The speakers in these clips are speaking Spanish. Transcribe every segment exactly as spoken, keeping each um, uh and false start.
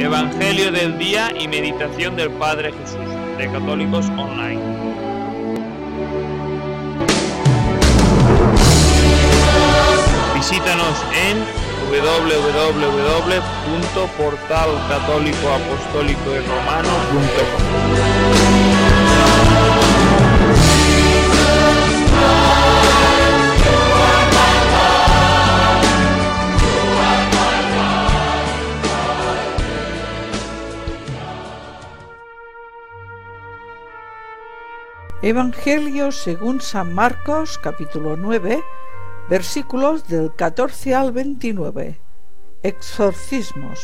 Evangelio del día y meditación del Padre Jesús, de Católicos Online. Visítanos en doble u doble u doble u punto portal católico apostólico y romano punto com. Evangelio según San Marcos, capítulo nueve, versículos del catorce al veintinueve. Exorcismos.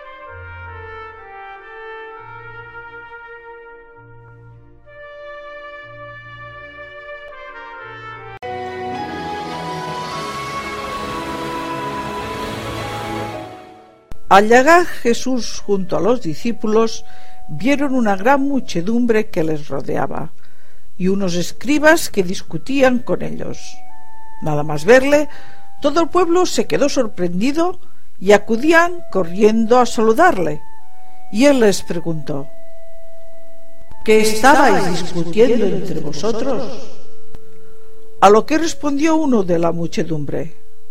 Al llegar Jesús junto a los discípulos, vieron una gran muchedumbre que les rodeaba y unos escribas que discutían con ellos. Nada más verle, todo el pueblo se quedó sorprendido y acudían corriendo a saludarle. Y él les preguntó: ¿qué estabais discutiendo entre vosotros? A lo que respondió uno de la muchedumbre: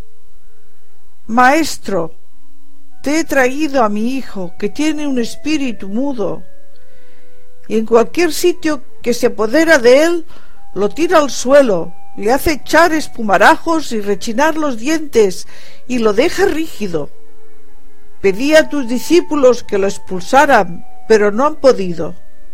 Maestro, te he traído a mi hijo, que tiene un espíritu mudo, y en cualquier sitio que se apodera de él, lo tira al suelo, le hace echar espumarajos y rechinar los dientes, y lo deja rígido. Pedí a tus discípulos que lo expulsaran, pero no han podido.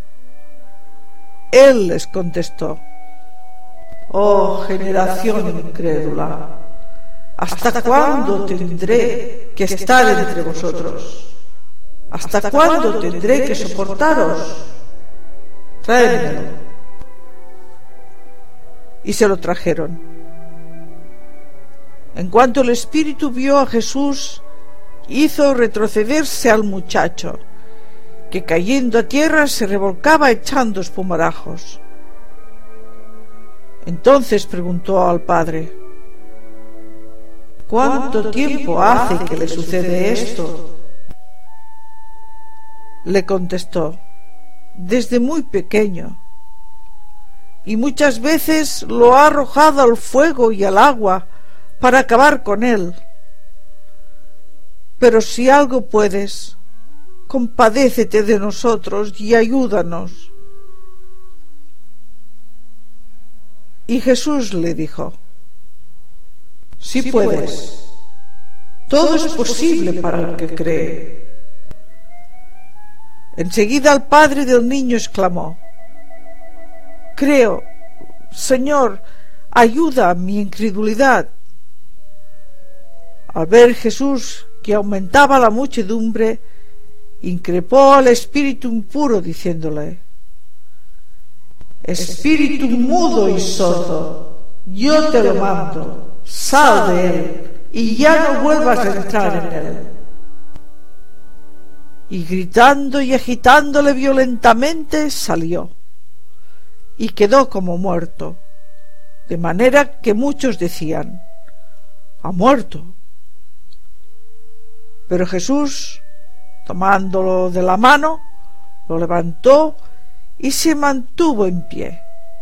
Él les contestó: Oh generación incrédula, ¿hasta cuándo tendré que estar entre vosotros? ¿Hasta cuándo tendré que soportaros? Tráemelo. Y se lo trajeron. En cuanto el espíritu vio a Jesús, hizo retrocederse al muchacho, que cayendo a tierra se revolcaba echando espumarajos. Entonces preguntó al padre: ¿cuánto tiempo hace que le sucede esto? Le contestó: desde muy pequeño, y muchas veces lo ha arrojado al fuego y al agua para acabar con él. Pero si algo puedes, compadécete de nosotros y ayúdanos. Y Jesús le dijo: sí puedes, todo es posible para el que cree. Enseguida el padre del niño exclamó: creo, Señor, ayuda a mi incredulidad. Al ver Jesús que aumentaba la muchedumbre, increpó al espíritu impuro diciéndole: espíritu mudo y sordo, yo te lo mando, sal de él y ya no vuelvas a entrar en él. Y gritando y agitándole violentamente salió, y quedó como muerto, de manera que muchos decían: ha muerto. Pero Jesús, tomándolo de la mano, lo levantó y se mantuvo en pie.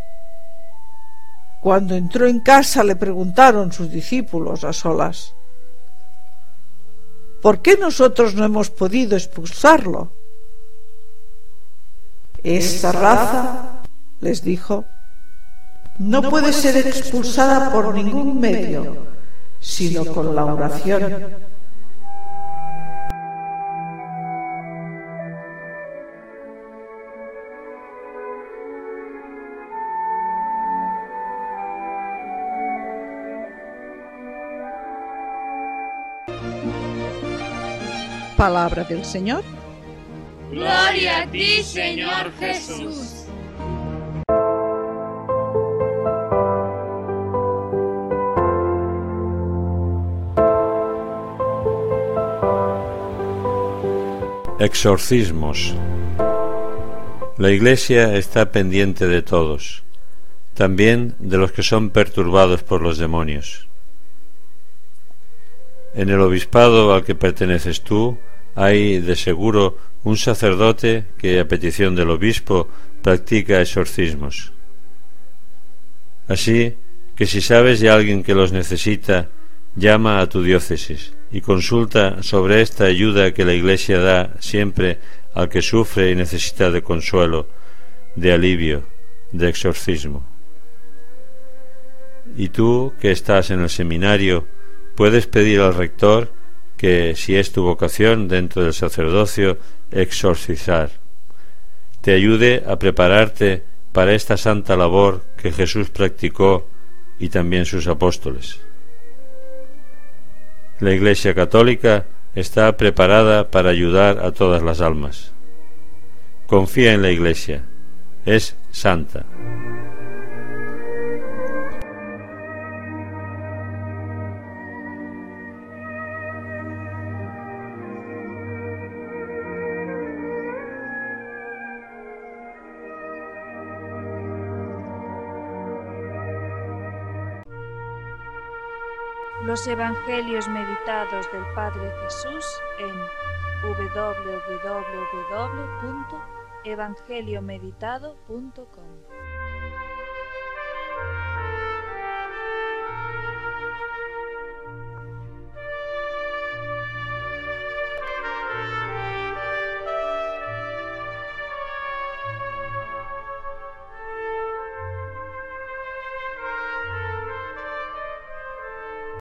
Cuando entró en casa le preguntaron sus discípulos a solas: ¿por qué nosotros no hemos podido expulsarlo? Esta raza, les dijo, no puede ser expulsada por ningún medio, sino con la oración. Palabra del Señor. Gloria a ti, Señor Jesús. Exorcismos. La Iglesia está pendiente de todos, también de los que son perturbados por los demonios. En el obispado al que perteneces tú, hay de seguro un sacerdote que, a petición del obispo, practica exorcismos. Así que si sabes de alguien que los necesita, llama a tu diócesis y consulta sobre esta ayuda que la Iglesia da siempre al que sufre y necesita de consuelo, de alivio, de exorcismo. Y tú, que estás en el seminario, puedes pedir al rector que, si es tu vocación dentro del sacerdocio, exorcizar, te ayude a prepararte para esta santa labor que Jesús practicó y también sus apóstoles. La Iglesia Católica está preparada para ayudar a todas las almas. Confía en la Iglesia, es santa. Los Evangelios meditados del Padre Jesús en doble u doble u doble u punto evangeliomeditado punto com.